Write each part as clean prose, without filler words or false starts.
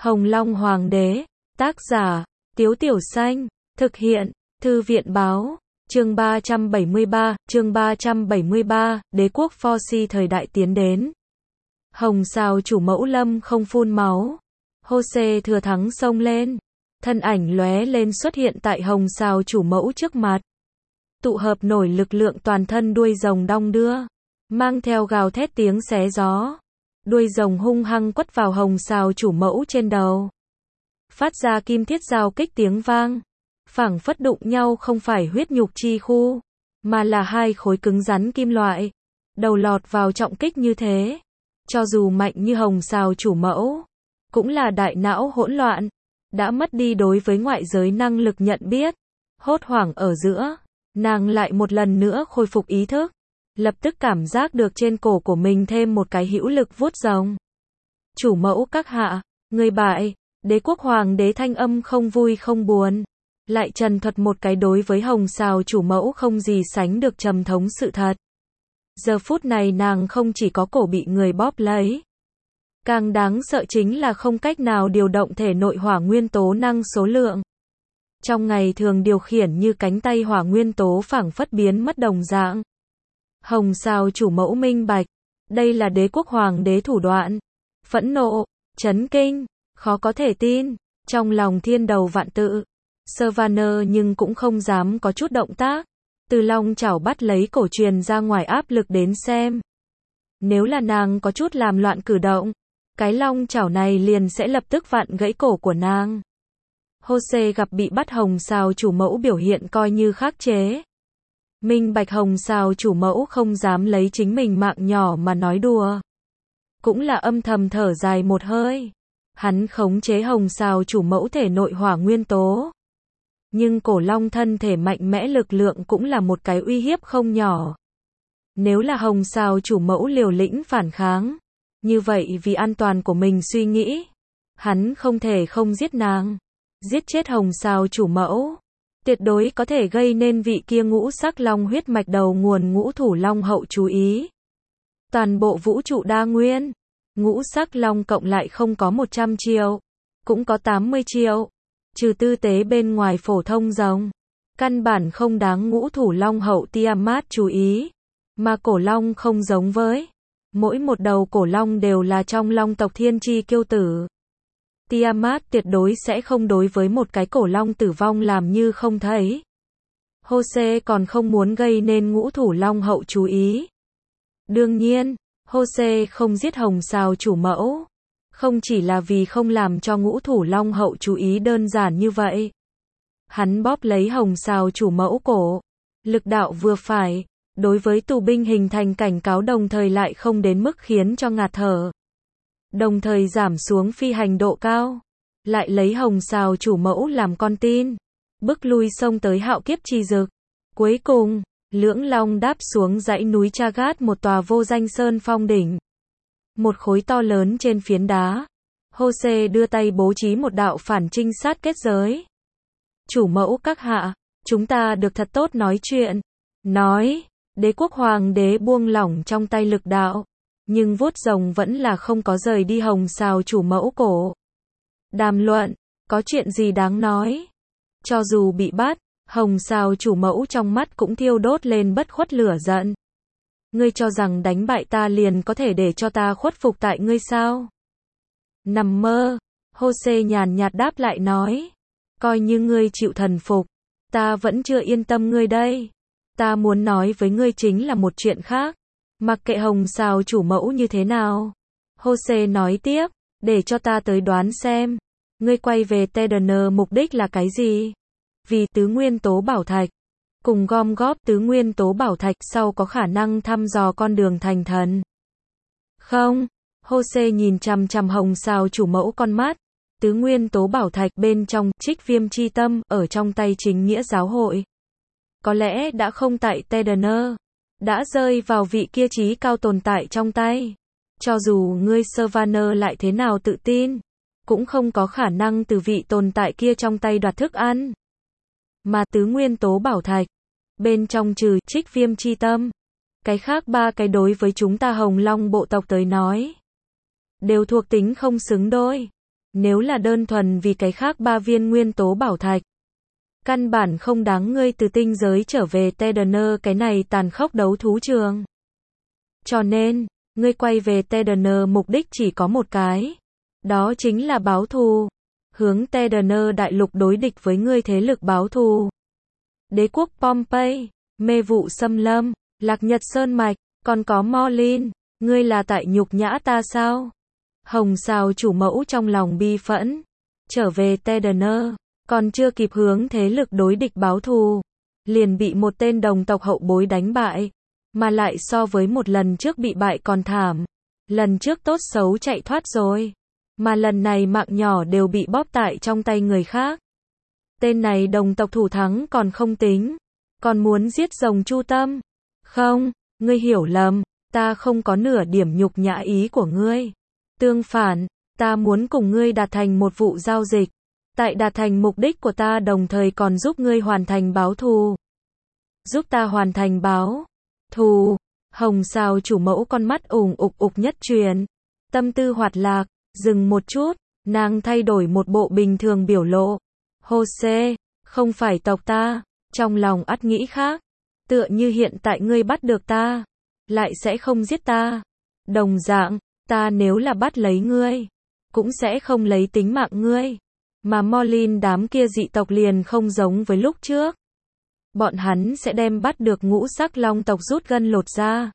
Hồng Long Hoàng đế, tác giả, Tiếu Tiểu Xanh, thực hiện, Thư viện báo, chương 373, đế quốc Forci thời đại tiến đến. Hồng Sào chủ mẫu lâm không phun máu. Jose thừa thắng xông lên. Thân ảnh lóe lên xuất hiện tại Hồng Sào chủ mẫu trước mặt. Tụ hợp nổi lực lượng toàn thân đuôi rồng đong đưa. Mang theo gào thét tiếng xé gió. Đuôi rồng hung hăng quất vào Hồng Sào chủ mẫu trên đầu. Phát ra kim thiết giao kích tiếng vang. Phảng phất đụng nhau không phải huyết nhục chi khu, mà là hai khối cứng rắn kim loại. Đầu lọt vào trọng kích như thế. Cho dù mạnh như Hồng Sào chủ mẫu, cũng là đại não hỗn loạn. Đã mất đi đối với ngoại giới năng lực nhận biết. Hốt hoảng ở giữa, nàng lại một lần nữa khôi phục ý thức. Lập tức cảm giác được trên cổ của mình thêm một cái hữu lực vuốt rồng. Chủ mẫu các hạ, người bại. Đế quốc hoàng đế thanh âm không vui không buồn. Lại trần thuật một cái đối với Hồng Sào chủ mẫu không gì sánh được trầm thống sự thật. Giờ phút này nàng không chỉ có cổ bị người bóp lấy. Càng đáng sợ chính là không cách nào điều động thể nội hỏa nguyên tố năng số lượng. Trong ngày thường điều khiển như cánh tay hỏa nguyên tố phảng phất biến mất đồng dạng. Hồng Sào chủ mẫu minh bạch. Đây là đế quốc hoàng đế thủ đoạn. Phẫn nộ, chấn kinh, khó có thể tin. Trong lòng thiên đầu vạn tự. Savannah nhưng cũng không dám có chút động tác. Từ long chảo bắt lấy cổ truyền ra ngoài áp lực đến xem. Nếu là nàng có chút làm loạn cử động, cái long chảo này liền sẽ lập tức vặn gãy cổ của nàng. Jose gặp bị bắt Hồng Sào chủ mẫu biểu hiện coi như khắc chế. Minh bạch Hồng Sào chủ mẫu không dám lấy chính mình mạng nhỏ mà nói đùa. Cũng là âm thầm thở dài một hơi. Hắn khống chế Hồng Sào chủ mẫu thể nội hỏa nguyên tố. Nhưng cổ long thân thể mạnh mẽ lực lượng cũng là một cái uy hiếp không nhỏ. Nếu là Hồng Sào chủ mẫu liều lĩnh phản kháng, như vậy vì an toàn của mình suy nghĩ, hắn không thể không giết nàng. Giết chết Hồng Sào chủ mẫu, tuyệt đối có thể gây nên vị kia ngũ sắc long huyết mạch đầu nguồn ngũ thủ long hậu chú ý. Toàn bộ vũ trụ đa nguyên, ngũ sắc long cộng lại không có 100 triệu, cũng có 80 triệu. Trừ tư tế bên ngoài phổ thông rồng, căn bản không đáng ngũ thủ long hậu Tiamat chú ý. Mà cổ long không giống với. Mỗi một đầu cổ long đều là trong long tộc thiên chi kiêu tử. Tiamat tuyệt đối sẽ không đối với một cái cổ long tử vong làm như không thấy. Jose còn không muốn gây nên ngũ thủ long hậu chú ý. Đương nhiên, Jose không giết Hồng Sào chủ mẫu. Không chỉ là vì không làm cho ngũ thủ long hậu chú ý đơn giản như vậy. Hắn bóp lấy Hồng Sào chủ mẫu cổ. Lực đạo vừa phải. Đối với tù binh hình thành cảnh cáo đồng thời lại không đến mức khiến cho ngạt thở. Đồng thời giảm xuống phi hành độ cao. Lại lấy Hồng Sào chủ mẫu làm con tin. Bức lui sông tới hạo kiếp chi dực. Cuối cùng, lưỡng long đáp xuống dãy núi Chagat một tòa vô danh sơn phong đỉnh. Một khối to lớn trên phiến đá. Jose đưa tay bố trí một đạo phản trinh sát kết giới. Chủ mẫu các hạ, chúng ta được thật tốt nói chuyện. Nói, đế quốc hoàng đế buông lỏng trong tay lực đạo. Nhưng vuốt rồng vẫn là không có rời đi Hồng Sào chủ mẫu cổ. Đàm luận, có chuyện gì đáng nói. Cho dù bị bắt, Hồng Sào chủ mẫu trong mắt cũng thiêu đốt lên bất khuất lửa giận. Ngươi cho rằng đánh bại ta liền có thể để cho ta khuất phục tại ngươi sao? Nằm mơ, Jose nhàn nhạt đáp lại nói. Coi như ngươi chịu thần phục, ta vẫn chưa yên tâm ngươi đây. Ta muốn nói với ngươi chính là một chuyện khác. Mặc kệ Hồng Sào chủ mẫu như thế nào. Jose nói tiếp, để cho ta tới đoán xem. Ngươi quay về Tedener mục đích là cái gì? Vì tứ nguyên tố bảo thạch. Cùng gom góp tứ nguyên tố bảo thạch sau có khả năng thăm dò con đường thành thần. Không, Jose nhìn chằm chằm Hồng Sào chủ mẫu con mắt. Tứ nguyên tố bảo thạch bên trong Trích Viêm chi tâm ở trong tay chính nghĩa giáo hội. Có lẽ đã không tại Tedener. Đã rơi vào vị kia trí cao tồn tại trong tay. Cho dù ngươi Savannah lại thế nào tự tin, cũng không có khả năng từ vị tồn tại kia trong tay đoạt thức ăn. Mà tứ nguyên tố bảo thạch, bên trong trừ Trích Viêm chi tâm, cái khác ba cái đối với chúng ta Hồng Long bộ tộc tới nói, đều thuộc tính không xứng đôi. Nếu là đơn thuần vì cái khác 3 viên nguyên tố bảo thạch, căn bản không đáng ngươi từ tinh giới trở về Tedaner cái này tàn khốc đấu thú trường. Cho nên, ngươi quay về Tedaner mục đích chỉ có một cái. Đó chính là báo thù. Hướng Tedaner đại lục đối địch với ngươi thế lực báo thù. Đế quốc Pompeii, mê vụ xâm lâm, Lạc Nhật Sơn Mạch, còn có Morlin, ngươi là tại nhục nhã ta sao? Hồng Sao chủ mẫu trong lòng bi phẫn. Trở về Tedaner, còn chưa kịp hướng thế lực đối địch báo thù, liền bị một tên đồng tộc hậu bối đánh bại. Mà lại so với một lần trước bị bại còn thảm. Lần trước tốt xấu chạy thoát rồi. Mà lần này mạng nhỏ đều bị bóp tại trong tay người khác. Tên này đồng tộc thủ thắng còn không tính. Còn muốn giết rồng Chu Tâm. Không, ngươi hiểu lầm. Ta không có nửa điểm nhục nhã ý của ngươi. Tương phản, ta muốn cùng ngươi đạt thành một vụ giao dịch. Tại đạt thành mục đích của ta đồng thời còn giúp ngươi hoàn thành báo thù. Giúp ta hoàn thành báo thù. Hồng Sao chủ mẫu con mắt ục nhất truyền. Tâm tư hoạt lạc, dừng một chút, nàng thay đổi một bộ bình thường biểu lộ. Jose, không phải tộc ta, trong lòng ắt nghĩ khác. Tựa như hiện tại ngươi bắt được ta, lại sẽ không giết ta. Đồng dạng, ta nếu là bắt lấy ngươi, cũng sẽ không lấy tính mạng ngươi. Mà Morlin đám kia dị tộc liền không giống với lúc trước. Bọn hắn sẽ đem bắt được ngũ sắc long tộc rút gân lột ra.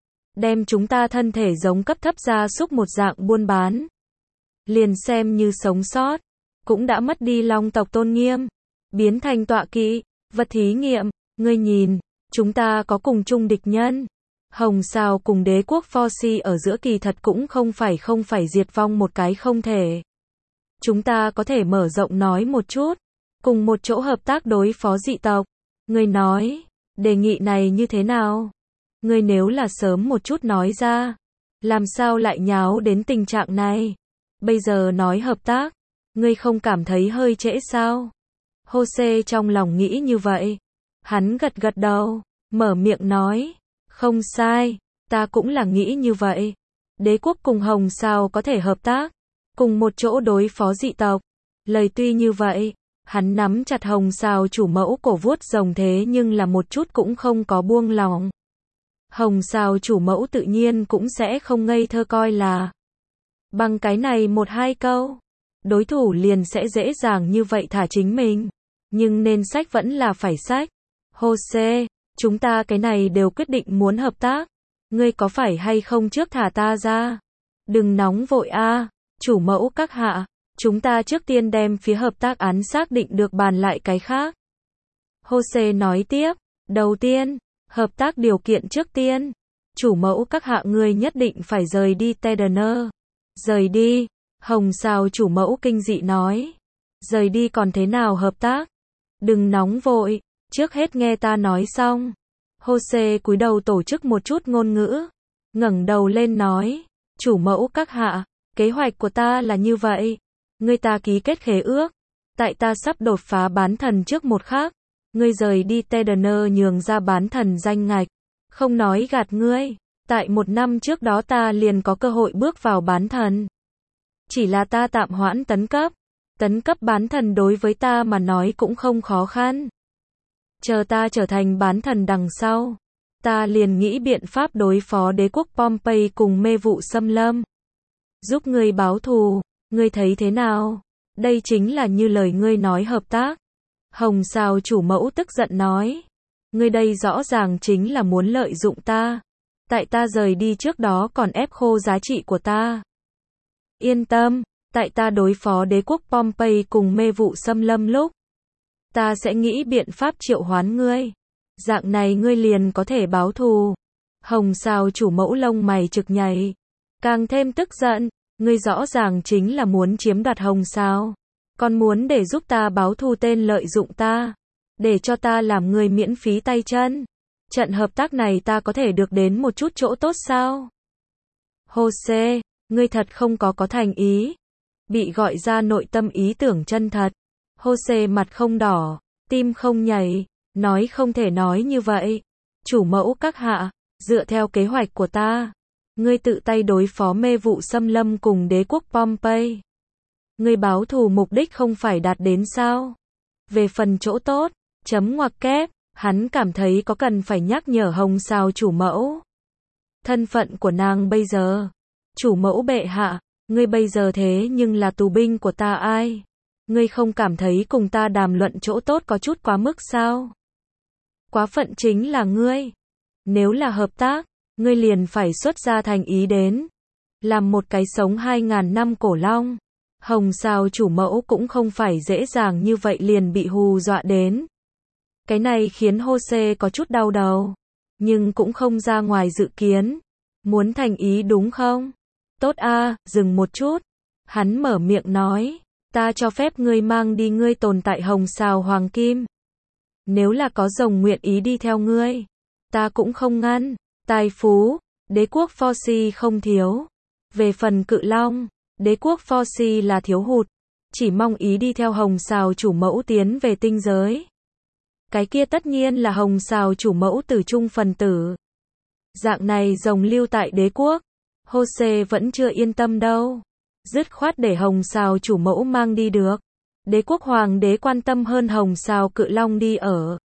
Đem chúng ta thân thể giống cấp thấp gia súc một dạng buôn bán. Liền xem như sống sót, cũng đã mất đi long tộc tôn nghiêm. Biến thành tọa kỵ, vật thí nghiệm, ngươi nhìn, chúng ta có cùng chung địch nhân. Hồng Sao cùng đế quốc Forci ở giữa kỳ thật cũng không phải diệt vong một cái không thể. Chúng ta có thể mở rộng nói một chút, cùng một chỗ hợp tác đối phó dị tộc. Ngươi nói, đề nghị này như thế nào? Ngươi nếu là sớm một chút nói ra, làm sao lại nháo đến tình trạng này? Bây giờ nói hợp tác, ngươi không cảm thấy hơi trễ sao? Jose trong lòng nghĩ như vậy. Hắn gật gật đầu, mở miệng nói, không sai, ta cũng là nghĩ như vậy. Đế quốc cùng Hồng Sao có thể hợp tác, cùng một chỗ đối phó dị tộc. Lời tuy như vậy, hắn nắm chặt Hồng Sao chủ mẫu cổ vuốt rồng thế nhưng là một chút cũng không có buông lòng. Hồng Sao chủ mẫu tự nhiên cũng sẽ không ngây thơ coi là bằng cái này một hai câu, đối thủ liền sẽ dễ dàng như vậy thả chính mình. Nhưng nên sách vẫn là phải sách. Jose, chúng ta cái này đều quyết định muốn hợp tác. Ngươi có phải hay không trước thả ta ra? Đừng nóng vội a, chủ mẫu các hạ. Chúng ta trước tiên đem phía hợp tác án xác định được bàn lại cái khác. Jose nói tiếp, đầu tiên, hợp tác điều kiện trước tiên. Chủ mẫu các hạ ngươi nhất định phải rời đi Tedaner. Rời đi, Hồng Sao chủ mẫu kinh dị nói. Rời đi còn thế nào hợp tác? Đừng nóng vội, trước hết nghe ta nói xong. Jose cúi đầu tổ chức một chút ngôn ngữ. Ngẩng đầu lên nói, chủ mẫu các hạ, kế hoạch của ta là như vậy. Ngươi ta ký kết khế ước. Tại ta sắp đột phá bán thần trước một khắc. Ngươi rời đi Tedaner nhường ra bán thần danh ngạch. Không nói gạt ngươi. Tại một năm trước đó ta liền có cơ hội bước vào bán thần. Chỉ là ta tạm hoãn tấn cấp. Tấn cấp bán thần đối với ta mà nói cũng không khó khăn. Chờ ta trở thành bán thần đằng sau. Ta liền nghĩ biện pháp đối phó đế quốc Pompeii cùng mê vụ xâm lâm. Giúp ngươi báo thù. Ngươi thấy thế nào? Đây chính là như lời ngươi nói hợp tác. Hồng Sao chủ mẫu tức giận nói. Ngươi đây rõ ràng chính là muốn lợi dụng ta. Tại ta rời đi trước đó còn ép khô giá trị của ta. Yên tâm, tại ta đối phó đế quốc Pompeii cùng mê vụ xâm lâm lúc. Ta sẽ nghĩ biện pháp triệu hoán ngươi. Dạng này ngươi liền có thể báo thù. Hồng Sao chủ mẫu lông mày trực nhảy. Càng thêm tức giận. Ngươi rõ ràng chính là muốn chiếm đoạt Hồng Sao. Còn muốn để giúp ta báo thù tên lợi dụng ta. Để cho ta làm người miễn phí tay chân. Trận hợp tác này ta có thể được đến một chút chỗ tốt sao? Jose, ngươi thật không có thành ý. Bị gọi ra nội tâm ý tưởng chân thật. Jose mặt không đỏ, tim không nhảy. Nói không thể nói như vậy. Chủ mẫu các hạ, dựa theo kế hoạch của ta. Ngươi tự tay đối phó mê vụ xâm lâm cùng đế quốc Pompeii. Ngươi báo thù mục đích không phải đạt đến sao? Về phần chỗ tốt, chấm ngoặc kép, hắn cảm thấy có cần phải nhắc nhở Hồng Sào chủ mẫu. Thân phận của nàng bây giờ, chủ mẫu bệ hạ, ngươi bây giờ thế nhưng là tù binh của ta ai? Ngươi không cảm thấy cùng ta đàm luận chỗ tốt có chút quá mức sao? Quá phận chính là ngươi. Nếu là hợp tác, ngươi liền phải xuất ra thành ý đến. Làm một cái sống 2.000 năm cổ long. Hồng Sào chủ mẫu cũng không phải dễ dàng như vậy liền bị hù dọa đến. Cái này khiến Jose có chút đau đầu. Nhưng cũng không ra ngoài dự kiến. Muốn thành ý đúng không? Tốt a, dừng một chút. Hắn mở miệng nói. Ta cho phép ngươi mang đi ngươi tồn tại Hồng Sào Hoàng Kim. Nếu là có rồng nguyện ý đi theo ngươi, ta cũng không ngăn. Tài phú, đế quốc Forci không thiếu. Về phần cự long, đế quốc Forci là thiếu hụt. Chỉ mong ý đi theo Hồng Sào chủ mẫu tiến về tinh giới. Cái kia tất nhiên là Hồng Sào chủ mẫu tử trung phần tử. Dạng này rồng lưu tại đế quốc. Jose vẫn chưa yên tâm đâu. Dứt khoát để Hồng Sào chủ mẫu mang đi được. Đế quốc hoàng đế quan tâm hơn Hồng Sào cự long đi ở.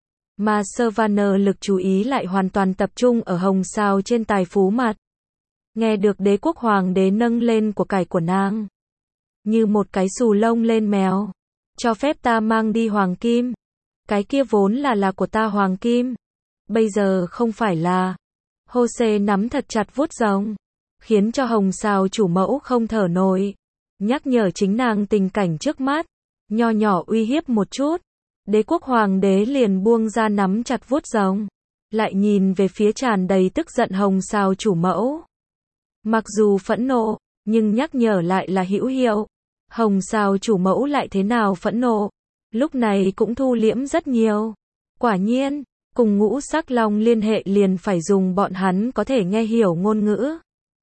Mà Savannah lực chú ý lại hoàn toàn tập trung ở Hồng Sào trên tài phú mặt. Nghe được đế quốc hoàng đế nâng lên của cải của nàng. Như một cái xù lông lên mèo. Cho phép ta mang đi hoàng kim. Cái kia vốn là của ta hoàng kim. Bây giờ không phải là. Jose nắm thật chặt vuốt rồng. Khiến cho Hồng Sào chủ mẫu không thở nổi. Nhắc nhở chính nàng tình cảnh trước mắt. Nho nhỏ uy hiếp một chút. Đế quốc hoàng đế liền buông ra nắm chặt vuốt rồng. Lại nhìn về phía tràn đầy tức giận Hồng Sào chủ mẫu. Mặc dù phẫn nộ, nhưng nhắc nhở lại là hữu hiệu. Hồng Sào chủ mẫu lại thế nào phẫn nộ. Lúc này cũng thu liễm rất nhiều. Quả nhiên, cùng ngũ sắc long liên hệ liền phải dùng bọn hắn có thể nghe hiểu ngôn ngữ.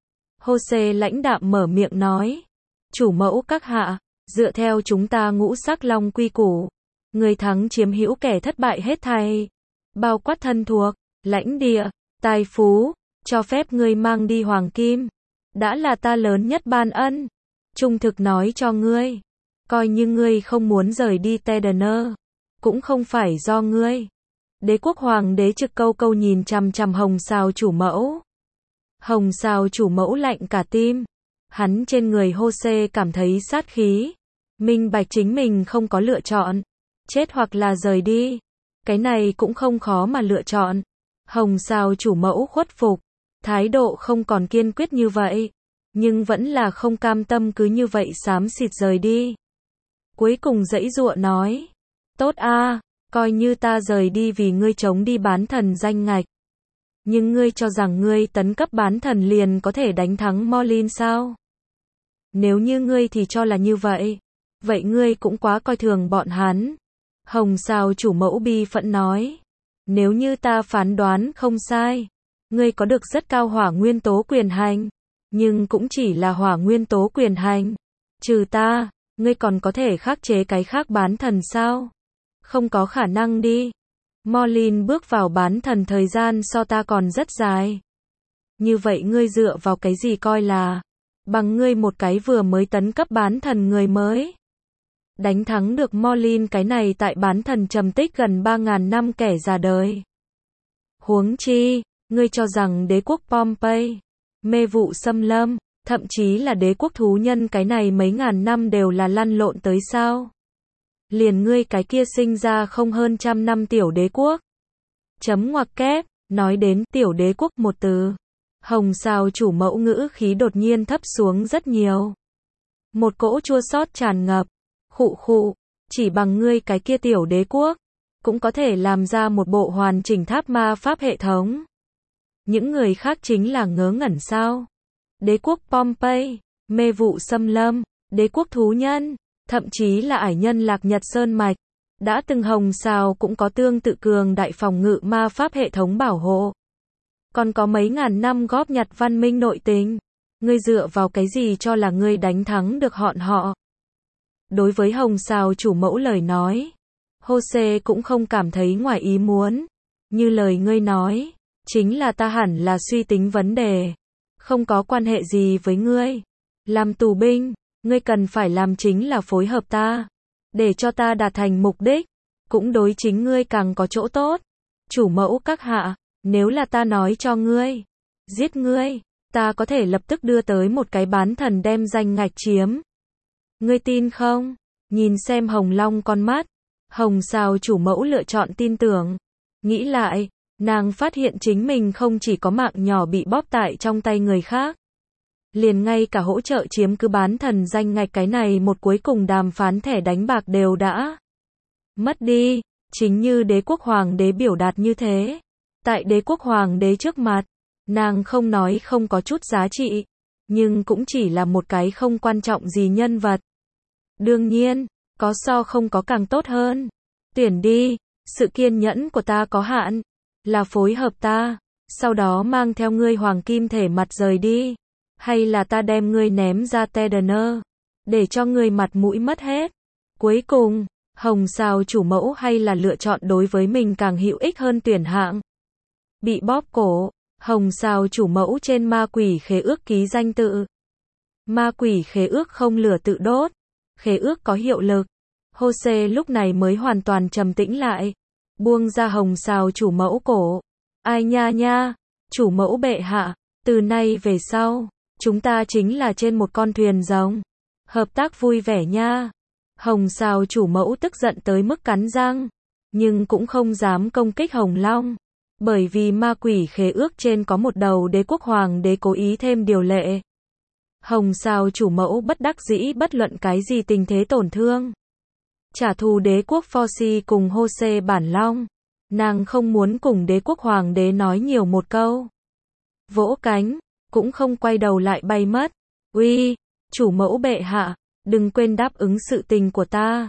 Jose lãnh đạm mở miệng nói. Chủ mẫu các hạ, dựa theo chúng ta ngũ sắc long quy củ. Người thắng chiếm hữu kẻ thất bại hết thảy. Bao quát thân thuộc, lãnh địa, tài phú, cho phép ngươi mang đi hoàng kim. Đã là ta lớn nhất ban ân. Trung thực nói cho ngươi. Coi như ngươi không muốn rời đi Tedener. Cũng không phải do ngươi. Đế quốc hoàng đế trực câu nhìn chằm chằm Hồng Sào chủ mẫu. Hồng Sào chủ mẫu lạnh cả tim. Hắn trên người Jose cảm thấy sát khí. Minh bạch chính mình không có lựa chọn. Chết hoặc là rời đi. Cái này cũng không khó mà lựa chọn. Hồng Sào chủ mẫu khuất phục. Thái độ không còn kiên quyết như vậy. Nhưng vẫn là không cam tâm cứ như vậy xám xịt rời đi. Cuối cùng giãy giụa nói. Tốt a, coi như ta rời đi vì ngươi chống đi bán thần danh ngạch. Nhưng ngươi cho rằng ngươi tấn cấp bán thần liền có thể đánh thắng Morlin sao? Nếu như ngươi thì cho là như vậy. Vậy ngươi cũng quá coi thường bọn hắn. Hồng Sào chủ mẫu bi phẫn nói. Nếu như ta phán đoán không sai. Ngươi có được rất cao hỏa nguyên tố quyền hành. Nhưng cũng chỉ là hỏa nguyên tố quyền hành. Trừ ta, ngươi còn có thể khắc chế cái khác bán thần sao? Không có khả năng đi. Morlin bước vào bán thần thời gian so ta còn rất dài. Như vậy ngươi dựa vào cái gì coi là bằng ngươi một cái vừa mới tấn cấp bán thần người mới. Đánh thắng được Morlin cái này tại bán thần trầm tích gần 3.000 năm kẻ già đời. Huống chi, ngươi cho rằng đế quốc Pompey, mê vụ xâm lâm, thậm chí là đế quốc thú nhân cái này mấy ngàn năm đều là lăn lộn tới sao? Liền ngươi cái kia sinh ra không hơn trăm năm tiểu đế quốc. Chấm ngoặc kép, nói đến tiểu đế quốc một từ. Hồng Sào chủ mẫu ngữ khí đột nhiên thấp xuống rất nhiều. Một cỗ chua xót tràn ngập. Khụ khụ, chỉ bằng ngươi cái kia tiểu đế quốc, cũng có thể làm ra một bộ hoàn chỉnh tháp ma pháp hệ thống. Những người khác chính là ngớ ngẩn sao? Đế quốc Pompey, mê vụ xâm lâm, đế quốc thú nhân, thậm chí là ải nhân Lạc Nhật Sơn Mạch. Đã từng Hồng Sào cũng có tương tự cường đại phòng ngự ma pháp hệ thống bảo hộ. Còn có mấy ngàn năm góp nhặt văn minh nội tình. Ngươi dựa vào cái gì cho là ngươi đánh thắng được họ? Đối với Hồng Sào chủ mẫu lời nói, Jose cũng không cảm thấy ngoài ý muốn. Như lời ngươi nói, chính là ta hẳn là suy tính vấn đề. Không có quan hệ gì với ngươi. Làm tù binh, Ngươi cần phải làm chính là phối hợp ta, để cho ta đạt thành mục đích, cũng đối chính ngươi càng có chỗ tốt. Chủ mẫu các hạ, nếu là ta nói cho ngươi, giết ngươi, ta có thể lập tức đưa tới một cái bán thần đem danh ngạch chiếm. Ngươi tin không? Nhìn xem Hồng Long con mắt, Hồng Sào chủ mẫu lựa chọn tin tưởng. Nghĩ lại, nàng phát hiện chính mình không chỉ có mạng nhỏ bị bóp tại trong tay người khác, liền ngay cả hỗ trợ chiếm cứ bán thần danh ngạch cái này một cuối cùng đàm phán thẻ đánh bạc đều đã mất đi, chính như đế quốc hoàng đế biểu đạt như thế. Tại đế quốc hoàng đế trước mặt, nàng không nói không có chút giá trị, nhưng cũng chỉ là một cái không quan trọng gì nhân vật. Đương nhiên, có so không có càng tốt hơn. Tuyển đi, sự kiên nhẫn của ta có hạn, là phối hợp ta, sau đó mang theo ngươi hoàng kim thể mặt rời đi, hay là ta đem ngươi ném ra Tedener, để cho ngươi mặt mũi mất hết. Cuối cùng, Hồng Sào chủ mẫu hay là lựa chọn đối với mình càng hữu ích hơn tuyển hạng. Bị bóp cổ, Hồng Sào chủ mẫu trên ma quỷ khế ước ký danh tự. Ma quỷ khế ước không lửa tự đốt, khế ước có hiệu lực. Jose lúc này mới hoàn toàn trầm tĩnh lại, buông ra Hồng Sào chủ mẫu cổ. Ai nha nha, chủ mẫu bệ hạ, từ nay về sau, chúng ta chính là trên một con thuyền rồng. Hợp tác vui vẻ nha. Hồng Sào chủ mẫu tức giận tới mức cắn răng, nhưng cũng không dám công kích Hồng Long, bởi vì ma quỷ khế ước trên có một đầu đế quốc hoàng đế cố ý thêm điều lệ. Hồng Sào chủ mẫu bất đắc dĩ bất luận cái gì tình thế tổn thương, trả thù đế quốc Forci cùng Jose Bản Long. Nàng không muốn cùng đế quốc hoàng đế nói nhiều một câu. Vỗ cánh, cũng không quay đầu lại bay mất. Uy, chủ mẫu bệ hạ, đừng quên đáp ứng sự tình của ta.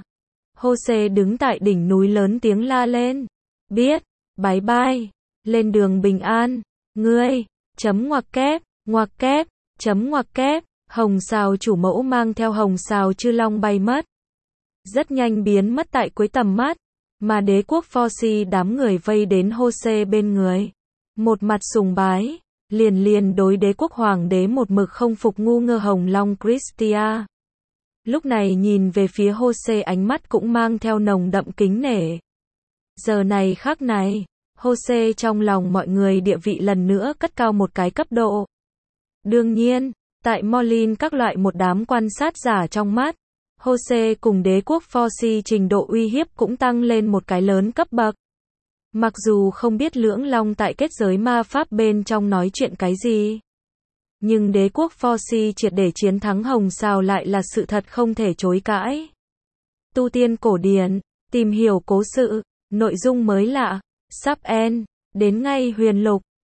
Jose đứng tại đỉnh núi lớn tiếng la lên. Biết, bye bye, lên đường bình an, ngươi, chấm ngoặc kép, chấm ngoặc kép, Hồng Sào chủ mẫu mang theo Hồng Sào chư long bay mất. Rất nhanh biến mất tại cuối tầm mắt, mà đế quốc Forci đám người vây đến Jose bên người. Một mặt sùng bái, liền đối đế quốc hoàng đế một mực không phục ngu ngơ Hồng Long Christia. Lúc này nhìn về phía Jose ánh mắt cũng mang theo nồng đậm kính nể. Giờ này khắc này, Jose trong lòng mọi người địa vị lần nữa cất cao một cái cấp độ. Đương nhiên, tại Molin các loại một đám quan sát giả trong mắt, Jose cùng đế quốc Forci trình độ uy hiếp cũng tăng lên một cái lớn cấp bậc. Mặc dù không biết lưỡng long tại kết giới ma pháp bên trong nói chuyện cái gì, nhưng đế quốc Forci triệt để chiến thắng Hồng Sào lại là sự thật không thể chối cãi. Tu tiên cổ điển, tìm hiểu cố sự, nội dung mới lạ, sắp end, đến ngay huyền lục.